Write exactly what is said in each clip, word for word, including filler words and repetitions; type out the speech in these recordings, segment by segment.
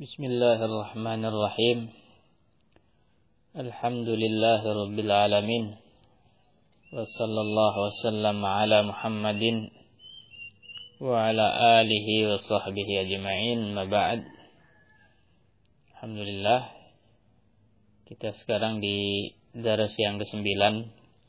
Bismillahirrahmanirrahim. Alhamdulillahirabbil alamin. Wa sallallahu wasallam ala Muhammadin wa ala alihi wa sahbihi ajma'in. Ma ba'd. Alhamdulillah, kita sekarang di daras yang kesembilan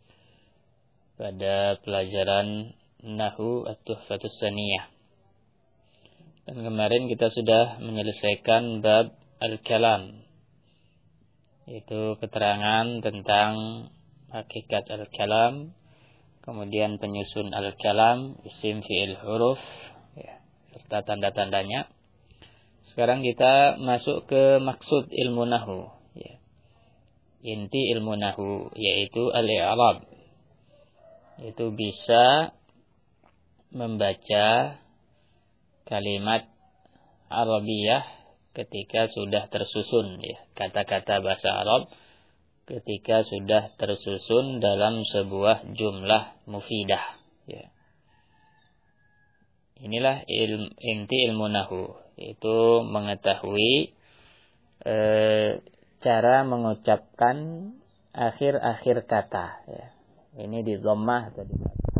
pada pelajaran Nahwu At-Tuhfatus Tsaniyah. Dan kemarin kita sudah menyelesaikan bab al-kalam, yaitu keterangan tentang hakikat al-kalam, kemudian penyusun al-kalam, isim, fi'il, huruf, ya, serta tanda-tandanya. Sekarang kita masuk ke maksud ilmu nahwu, ya. Inti ilmu nahwu yaitu al-i'rab, yaitu bisa membaca kalimat Arabiyah ketika sudah tersusun, ya, kata-kata bahasa Arab ketika sudah tersusun dalam sebuah jumlah mufidah, ya. Inilah ilmu, inti ilmu nahwu, itu mengetahui e, cara mengucapkan akhir-akhir kata, ya. Ini di dhammah atau di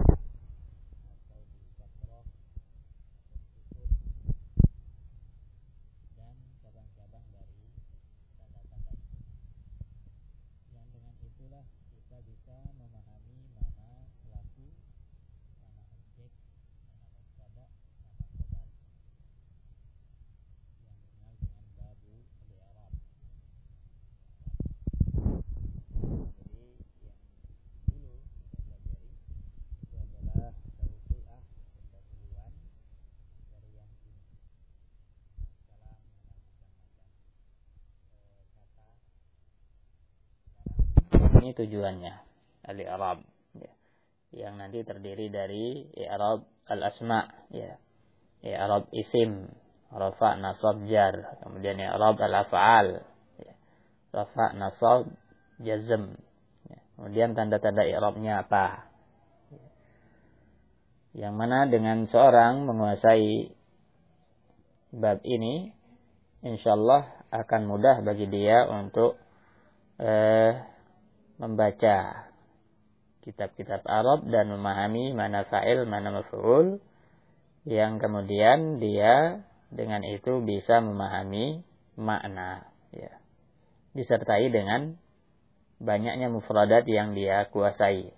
ini tujuannya al-i'rab, ya, yang nanti terdiri dari i'rab al-asma, ya, i'rab isim, rafa, nasab, jar, kemudian i'rab al-af'al, ya, rafa, nasab, jazm, ya. Kemudian tanda-tanda i'rabnya apa, ya. Yang mana dengan seorang menguasai bab ini, insyaallah akan mudah bagi dia untuk eh, membaca kitab-kitab Arab dan memahami mana fa'il, mana maf'ul, yang kemudian dia dengan itu bisa memahami makna, ya, disertai dengan banyaknya mufradat yang dia kuasai.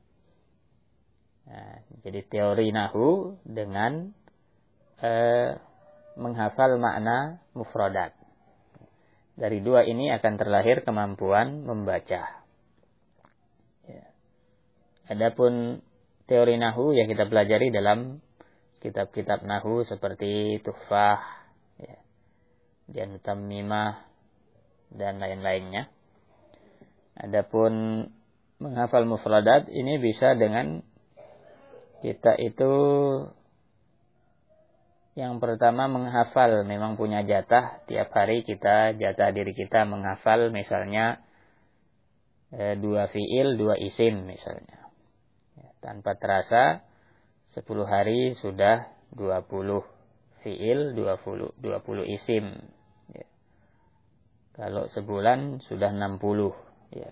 Nah, jadi teori nahwu dengan eh, menghafal makna mufradat. Dari dua ini akan terlahir kemampuan membaca. Adapun teori nahwu yang kita pelajari dalam kitab-kitab nahwu seperti Tuhfah, ya, dan Tammimah dan lain-lainnya. Adapun menghafal mufradat ini bisa dengan kita itu yang pertama menghafal, memang punya jatah tiap hari kita, jatah diri kita menghafal misalnya e, dua fiil, dua isim misalnya. Tanpa terasa sepuluh hari sudah dua puluh fiil, dua puluh, dua puluh isim, ya. Kalau sebulan sudah enam puluh, ya.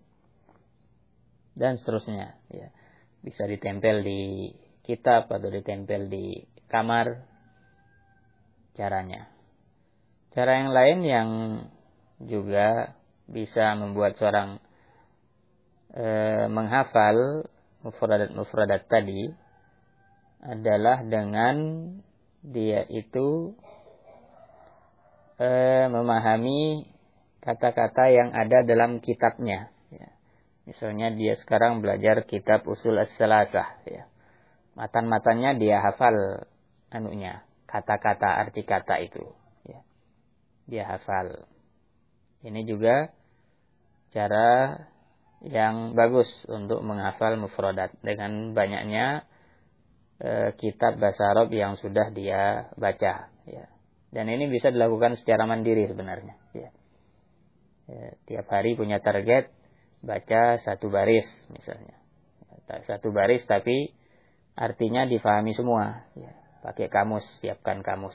Dan seterusnya, ya. Bisa ditempel di kitab atau ditempel di kamar caranya. Cara yang lain yang juga bisa membuat seorang e, menghafal mufradat-mufradat tadi adalah dengan dia itu e, memahami kata-kata yang ada dalam kitabnya, ya. Misalnya dia sekarang belajar kitab Usul As-Salasah, ya. Matan-matannya dia hafal anunya, kata-kata, arti kata itu, ya. Dia hafal. Ini juga cara yang bagus untuk menghafal mufradat dengan banyaknya e, kitab bahasa Arab yang sudah dia baca, ya. Dan ini bisa dilakukan secara mandiri sebenarnya, ya. E, tiap hari punya target baca satu baris misalnya, satu baris tapi artinya difahami semua, ya. Pakai kamus, siapkan kamus,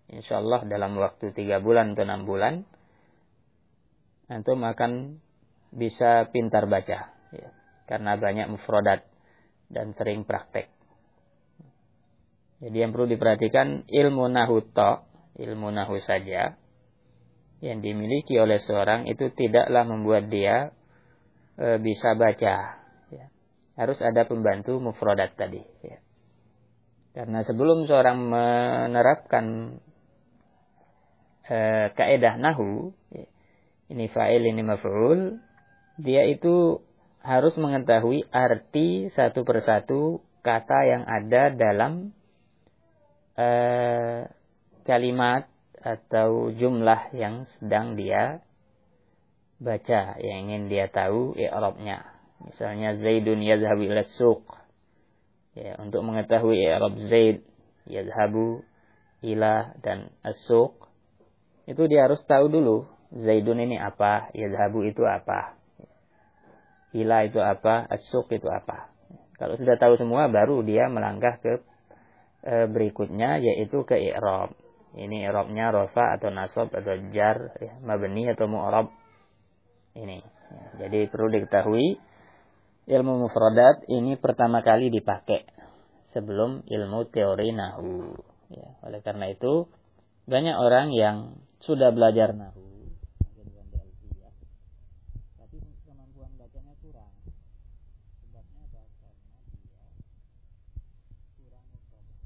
insyaallah dalam waktu tiga bulan atau enam bulan, antum akan bisa pintar baca, ya, karena banyak mufradat dan sering praktek. Jadi yang perlu diperhatikan, ilmu nahu tok, ilmu nahu saja yang dimiliki oleh seorang itu tidaklah membuat dia e, bisa baca. Ya. Harus ada pembantu mufradat tadi. Ya. Karena sebelum seorang menerapkan e, kaidah nahu, ya, ini fa'il, ini maf'ul, dia itu harus mengetahui arti satu persatu kata yang ada dalam e, kalimat atau jumlah yang sedang dia baca, yang ingin dia tahu i'rabnya. Misalnya Zaidun yazhabu ila suq. Ya, untuk mengetahui i'rab Zaid, yazhabu, ila dan as-suq, itu dia harus tahu dulu Zaidun ini apa, yazhabu itu apa, ila itu apa, as-suq itu apa. Kalau sudah tahu semua, baru dia melangkah ke e, berikutnya, yaitu ke i'rab. Ini i'rabnya rafa atau nasab atau jar, ya, mabni atau mu'rab. Ini. Ya, jadi perlu diketahui ilmu mufradat ini pertama kali dipakai sebelum ilmu teori nahwu. Ya, oleh karena itu banyak orang yang sudah belajar nahwu, tapi kemampuan bacanya kurang. Sebabnya apa? Karena dia kurang mufradat.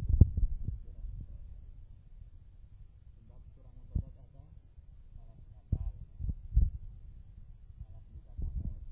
Sebab kurang mufradat apa? Malas ngapal, malas buka kamus.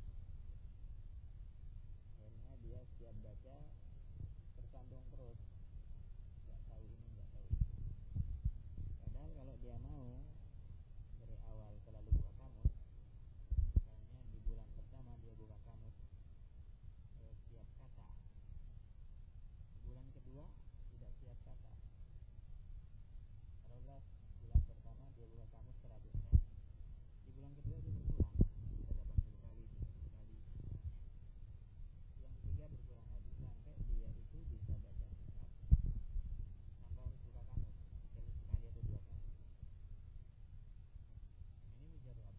Akhirnya dia setiap baca tersandung terus, nggak tahu ini, nggak tahu itu. Padahal kalau dia mau dari awal selalu buka kamus, misalnya di bulan pertama dia buka kamus eh, setiap kata, bulan kedua tidak setiap kata. Taruhlah bulan pertama dia buka kamus seratus kali, di bulan kedua dia berkurang bisa delapan puluh kali, tujuh puluh kali, yang ketiga berkurang lagi sampai dia itu bisa baca seratus tanpa harus buka kamus kecuali sekali atau dua kali. Ini mujarab.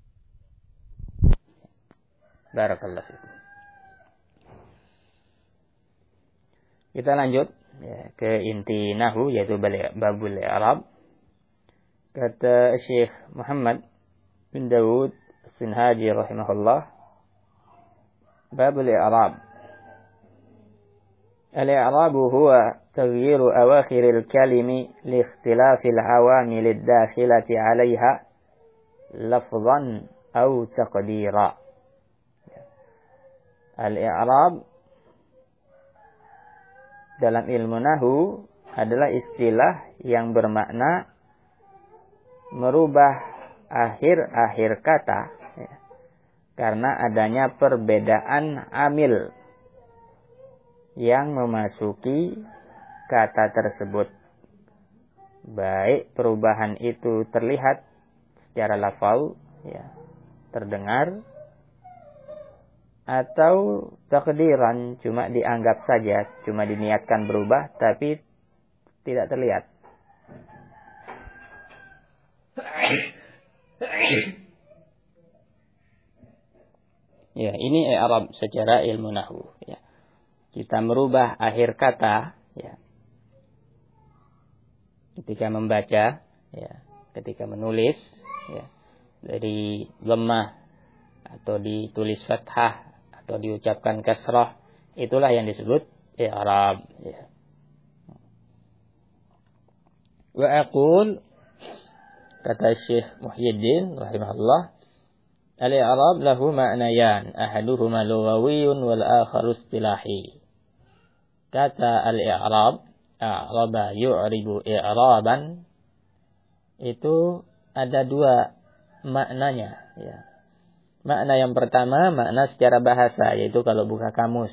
Barakallahu fikum. Kita lanjut ya, ke inti nahu, yaitu babul i'rab. Kata Syekh Muhammad bin Dawud As-Sinhaji rahimahullah, babul i'rab. Al-i'rab huwa taghyiru awakhir al-kalimi li ikhtilaf al-awamil ad-dakhilati 'alayha lafzan aw taqdira. Al-i'rab dalam ilmu nahu adalah istilah yang bermakna merubah akhir-akhir kata, ya, karena adanya perbedaan amil yang memasuki kata tersebut. Baik perubahan itu terlihat secara lafal, ya, terdengar, atau takdiran, cuma dianggap saja, cuma diniatkan berubah tapi tidak terlihat. Ya, ini i'rab secara ilmu nahwu, ya. Kita merubah akhir kata, ya, ketika membaca, ya, ketika menulis, ya, dari lemah atau ditulis fathah atau diucapkan kasrah, itulah yang disebut i'rab, ya. Wa aqul, kata Syekh Muhyiddin rahimahullah, al-i'rab lahu ma'nayan, ahaduhuma lughawiyyun wal akharu istilahi. Kata al-i'rab, a'raba yu'ribu i'raban, itu ada dua maknanya, ya. Makna yang pertama, makna secara bahasa, yaitu kalau buka kamus.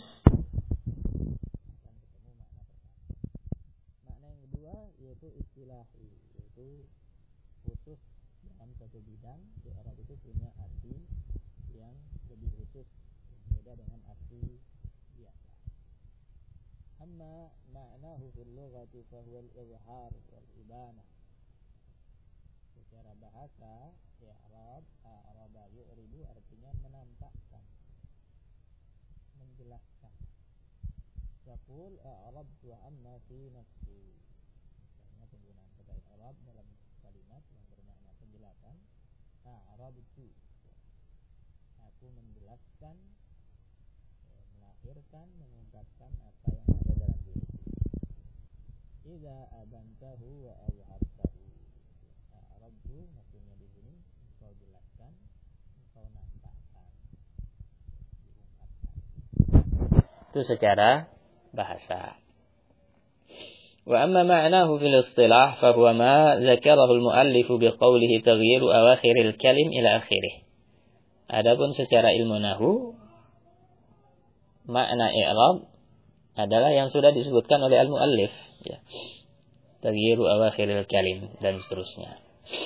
Makna yang kedua yaitu istilahi, yaitu khusus dalam satu bidang. I'rab itu punya arti yang lebih khusus, berbeda dengan arti biasa. Amma ma'nahu fil lughati fa huwa al-izhar wal ibana. secara bahasa i'rab, a'raba yu'ribu artinya menampakkan, menjelaskan. Yaqul a'rabtu amma fi nafsi. Karena penggunaan kata i'rab dalam kalimat yang bermakna penjelasan. A'rabtu, aku menjelaskan, melahirkan, mengungkapkan apa yang ada dalam diri. Idza abantahu wa azhartahu. A'rabtu maksudnya di sini engkau jelaskan, engkau nampakkan, diungkapkan. Itu secara bahasa. Wa amma ma'nahu fil istilah fa huwa ma dzakarahu al-muallif bi qawlihi taghyiru awakhiril kalim ila akhirih. Adapun secara ilmu nahwu, makna i'rab adalah yang sudah disebutkan oleh al-muallif, ya. Taghyiru awakhiril kalim dan seterusnya.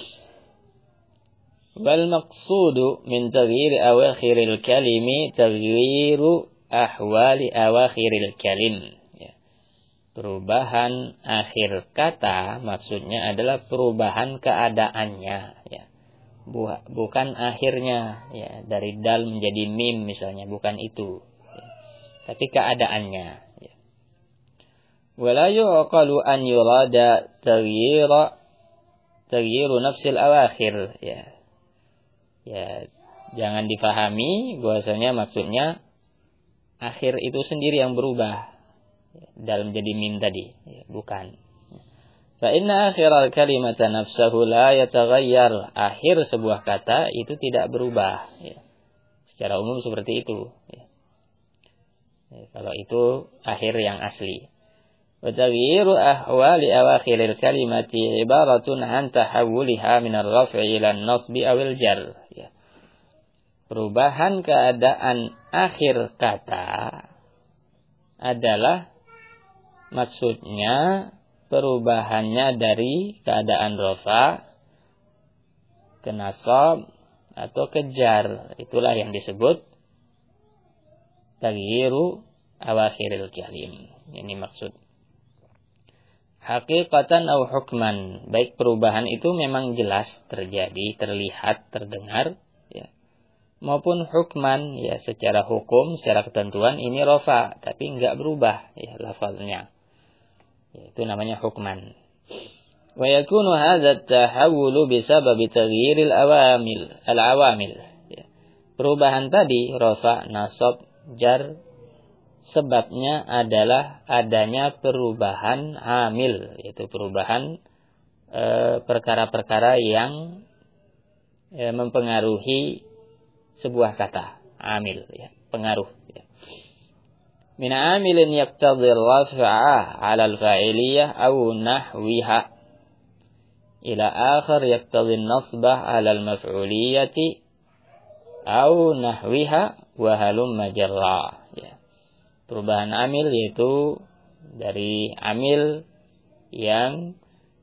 Wal maqsudu min taghyiri awakhiril kalimi taghyiru ahwali awakhiril kalim. Perubahan akhir kata maksudnya adalah perubahan keadaannya, ya. Bukan akhirnya, ya, dari dal menjadi mim misalnya, bukan itu, ya. Tapi keadaannya, ya. Wala yuqalu an yurada taghyira taghyiru nafsil awakhir, ya. Ya, jangan difahami bahwasanya maksudnya akhir itu sendiri yang berubah dalam jadi mim tadi, ya, bukan. Fa inna akhiral kalimata nafsahu la yataghayyar. Akhir sebuah kata itu tidak berubah, ya. Secara umum seperti itu, ya. Ya, kalau itu akhir yang asli. Wa taghyiru ahwali awakhiril kalimati ibaratun an tahawwuliha min ar-raf'i ila an-nasbi aw al-jar, ya. Perubahan keadaan akhir kata adalah maksudnya perubahannya dari keadaan rafa ke nasab atau ke jar. Itulah yang disebut taghyiru awakhiril kalim. Ini maksud. Hakikatan atau hukman, baik perubahan itu memang jelas terjadi, terlihat, terdengar, ya. Maupun hukman, ya, secara hukum, secara ketentuan ini rafa, tapi enggak berubah, ya, lafaznya. Itu namanya hukman. Wa yakunu hadza at-tahawul bisababi taghyiril awamil, al-awamil. Ya. Perubahan tadi rafa, nasab, jar, sebabnya adalah adanya perubahan amil, yaitu perubahan e, perkara-perkara yang e, mempengaruhi sebuah kata, amil, ya, pengaruh, ya. Min amilin yaqtadhi ar-raf'a 'ala al-fa'iliyah aw nahwiha ila akhar yaqtadhi an-nasbah 'ala al-maf'uliyati aw nahwiha wa halumma jarra, ya. Perubahan amil yaitu dari amil yang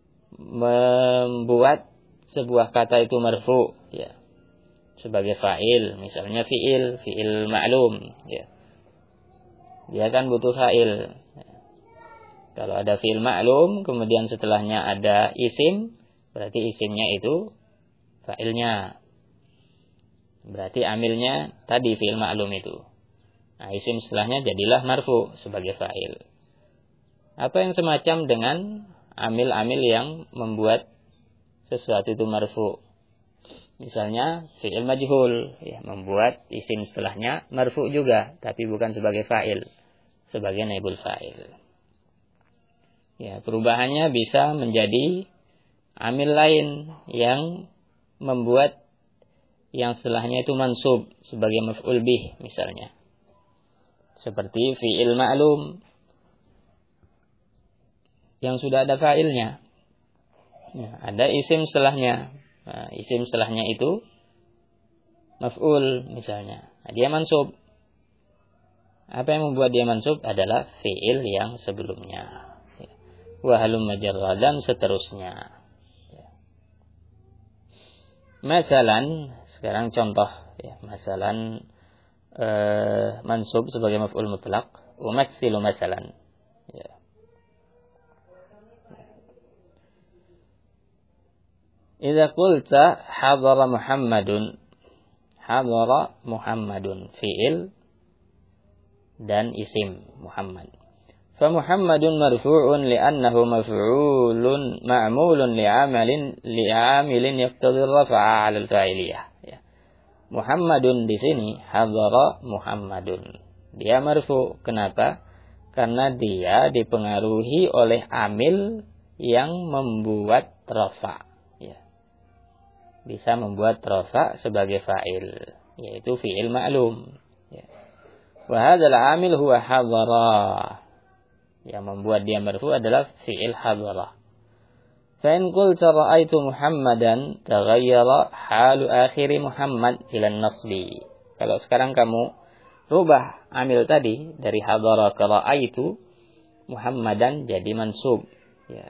membuat sebuah kata itu marfu, ya, sebagai fa'il, misalnya fi'il, fi'il ma'lum, ya. Dia kan butuh fa'il. Kalau ada fi'il ma'lum, kemudian setelahnya ada isim, berarti isimnya itu fa'ilnya. Berarti amilnya tadi fi'il ma'lum itu. Nah, isim setelahnya jadilah marfu sebagai fa'il. Apa yang semacam dengan amil-amil yang membuat sesuatu itu marfu? Misalnya fi'il majhul, ya, membuat isim setelahnya marfu juga, tapi bukan sebagai fa'il, sebagai naibul fa'il. Ya, perubahannya bisa menjadi amil lain yang membuat yang setelahnya itu mansub sebagai maf'ul bih misalnya. Seperti fi'il ma'lum yang sudah ada fa'ilnya. Ya, ada isim setelahnya. Nah, isim setelahnya itu maf'ul misalnya. Nah, dia mansub. Apa yang membuat dia mansub adalah fi'il yang sebelumnya. Ya. Wa halumma jarra dan seterusnya. Ya. Masalan, sekarang contoh, ya, masalan eh, mansub sebagai maf'ul mutlaq, umatsilu masalan. Ya. Idza qulta hadara Muhammadun, hadara Muhammadun fi'il dan isim Muhammad. Fa Muhammadun marfu'un li'annahu maf'ulun ma'mulun li'amalin li'amilin yaqtadhi ar-raf'a 'ala al-fa'iliyah. Ya. Muhammadun di sini hadara Muhammadun. Dia marfu'. Kenapa? Karena dia dipengaruhi oleh amil yang membuat rafa. Ya. Bisa membuat rafa sebagai fa'il, yaitu fi'il ma'lum. Ya. Wa hadzal amil huwa hadara. Yang membuat dia marfu adalah fi'il hadara. Fa in qulta ra'aitu Muhammadan taghayyara halu akhiri Muhammad ila an-nasbi. Kalau sekarang kamu rubah amil tadi dari hadara ke ra'aitu Muhammadan jadi mansub, ya.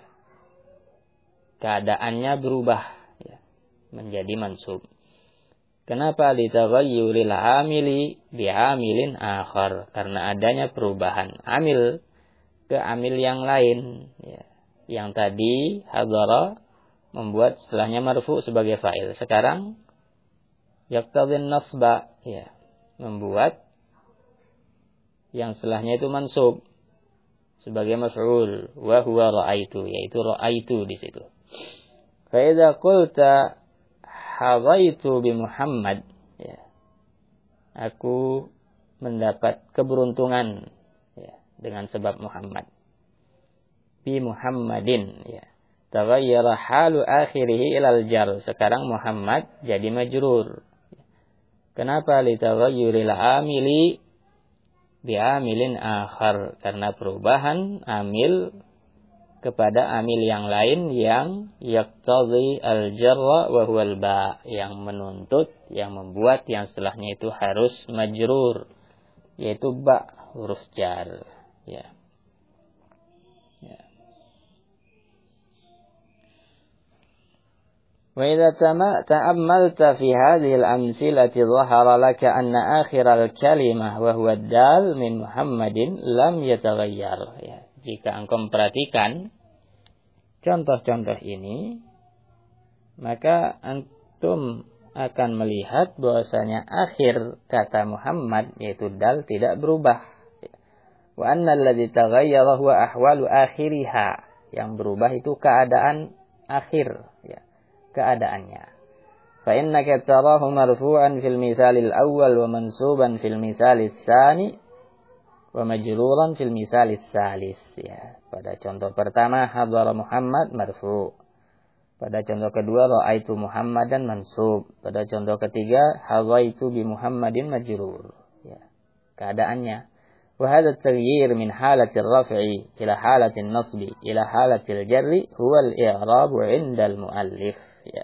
Keadaannya berubah, ya, menjadi mansub. Kenapa? Litaghayyuril amili bi'amilin akhar, karena adanya perubahan amil ke amil yang lain, ya. Yang tadi hadara membuat setelahnya marfu sebagai fa'il. Sekarang yaqtadhin nasba, ya, membuat yang setelahnya itu mansub sebagai maf'ul, wa huwa ra'aitu, yaitu ra'aitu di situ. Fa idza qulta hadaitu bi Muhammad, ya, aku mendapat keberuntungan, ya, dengan sebab Muhammad. Bi Muhammadin, ya, taghayyara halu akhirih ilal jar. Sekarang Muhammad jadi majrur. Kenapa? Litaghayyuril amili bi'amilin akhar, karena perubahan amil kepada amil yang lain yang yaqtadhi al-jarra wa huwa al-ba, yang menuntut, yang membuat yang setelahnya itu harus majrur, yaitu ba, huruf jar, ya. Ya. Wa idza ta'ammalta fi hadhihi al-amthilati dhahara laka anna akhir al-kalimah wa huwa ad-dal min Muhammadin lam yataghayyar, ya. Jika engkau memperhatikan contoh-contoh ini, maka antum akan melihat bahwasanya akhir kata Muhammad yaitu dal tidak berubah. Wa anna alladhi taghayyara huwa ahwalu akhiriha, yang berubah itu keadaan akhir, ya, keadaannya. Fa innaka tarahu marfu'an fil misalil awwal wa mansuban fil misalis tsani wa majruran fil misalis salis, ya. Pada contoh pertama hadara Muhammad marfu'. Pada contoh kedua ra'aitu Muhammadan mansub. Pada contoh ketiga hadaitu bi Muhammadin majrur, ya. Keadaannya. Wa hadha at-taghyir min halati ar-raf'i ila halati an-nasbi ila halati al-jarri huwa al-i'rab 'inda al-muallif, ya.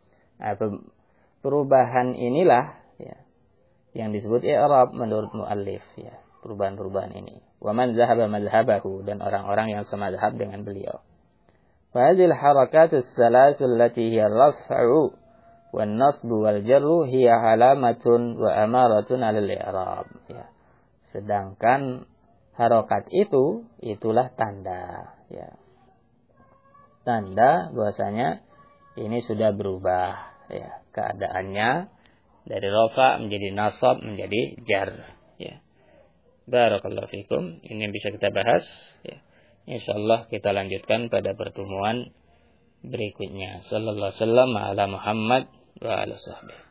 Perubahan inilah, ya, yang disebut i'rab menurut muallif, ya. Perubahan-perubahan ini. Wa man zahaba madhhabahu, dan orang-orang yang semadzhab dengan beliau. Fa hadhihi al-harakat ats-tsalatsu allati hiya ar-raf'u wan-nasbu wal-jarru hiya alamatun wa amaratun 'ala al-i'rab, ya. Sedangkan harokat itu itulah tanda, ya. Tanda bahwasanya ini sudah berubah, ya, keadaannya dari rafa menjadi nasab menjadi jar, ya. Barakallahu fikum. Ini yang bisa kita bahas, ya. Insyaallah kita lanjutkan pada pertemuan berikutnya. Sallallahu alaihi wasallam ala Muhammad wa ala sahbihi.